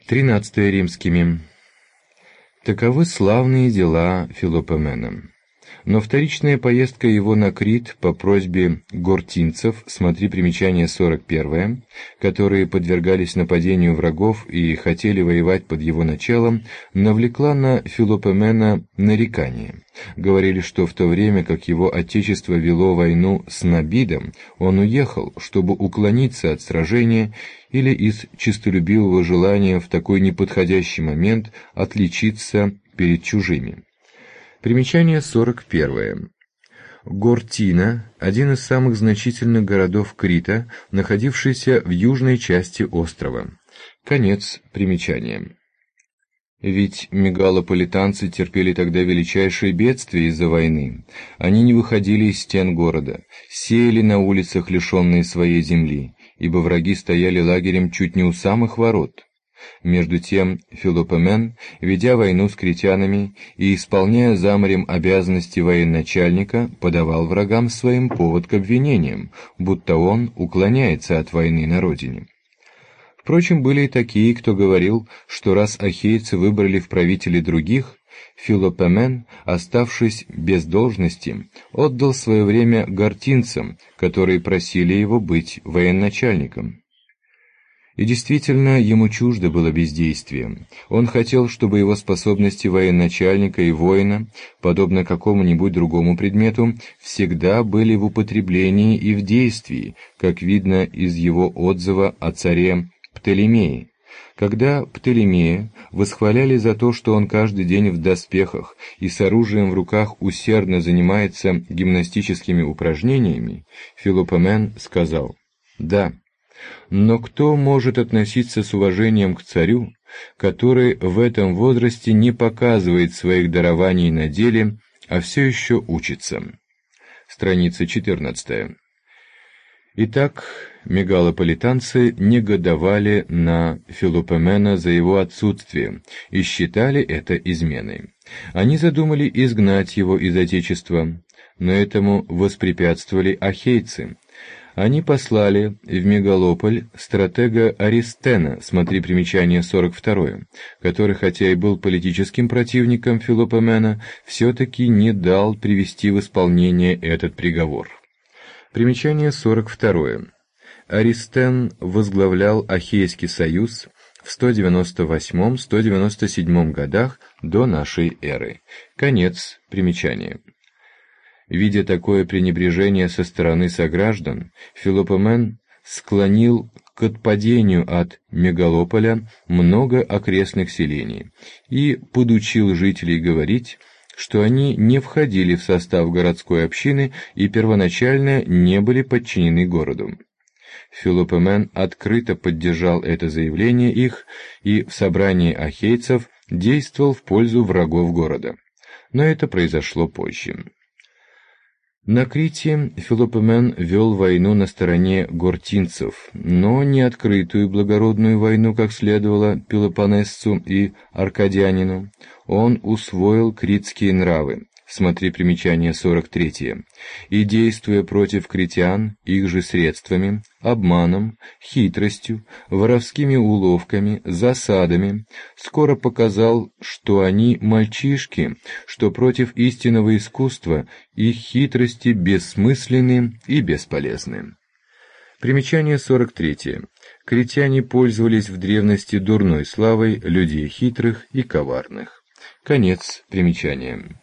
13 римскими. Таковы славные дела Филопомена. Но вторичная поездка его на Крит по просьбе гортинцев, смотри примечание 41, которые подвергались нападению врагов и хотели воевать под его началом, навлекла на Филопомена нарекания. Говорили, что в то время, как его отечество вело войну с Набидом, он уехал, чтобы уклониться от сражения или из честолюбивого желания в такой неподходящий момент отличиться перед чужими. Примечание 41. Гортина – один из самых значительных городов Крита, находившийся в южной части острова. Конец примечания. Ведь мегалополитанцы терпели тогда величайшие бедствия из-за войны. Они не выходили из стен города, сеяли на улицах, лишенные своей земли, ибо враги стояли лагерем чуть не у самых ворот. Между тем Филопомен, ведя войну с критянами и исполняя за морем обязанности военачальника, подавал врагам своим повод к обвинениям, будто он уклоняется от войны на родине. Впрочем, были и такие, кто говорил, что раз ахейцы выбрали в правители других, Филопомен, оставшись без должности, отдал свое время гортинцам, которые просили его быть военачальником. И действительно, ему чуждо было бездействие. Он хотел, чтобы его способности военачальника и воина, подобно какому-нибудь другому предмету, всегда были в употреблении и в действии, как видно из его отзыва о царе Птолемее. Когда Птолемея восхваляли за то, что он каждый день в доспехах и с оружием в руках усердно занимается гимнастическими упражнениями, Филопомен сказал: «Да, но кто может относиться с уважением к царю, который в этом возрасте не показывает своих дарований на деле, а все еще учится?» Страница 14. Итак, мегалополитанцы негодовали на Филопомена за его отсутствие и считали это изменой. Они задумали изгнать его из отечества, но этому воспрепятствовали ахейцы. Они послали в Мегалополь стратега Аристена, смотри примечание 42, который, хотя и был политическим противником Филопомена, все-таки не дал привести в исполнение этот приговор. Примечание 42. Аристен возглавлял Ахейский союз в 198-197 годах до нашей эры. Конец примечания. Видя такое пренебрежение со стороны сограждан, Филопомен склонил к отпадению от Мегалополя много окрестных селений и подучил жителей говорить, что они не входили в состав городской общины и первоначально не были подчинены городу. Филопомен открыто поддержал это заявление их и в собрании ахейцев действовал в пользу врагов города. Но это произошло позже. На Крите Филопомен вел войну на стороне гортинцев, но не открытую благородную войну, как следовало пелопоннесцу и аркадянину. Он усвоил критские нравы, смотри примечание 43, и, действуя против критян их же средствами, обманом, хитростью, воровскими уловками, засадами, скоро показал, что они мальчишки, что против истинного искусства их хитрости бессмысленны и бесполезны. Примечание 43. Критяне пользовались в древности дурной славой людей хитрых и коварных. Конец примечания.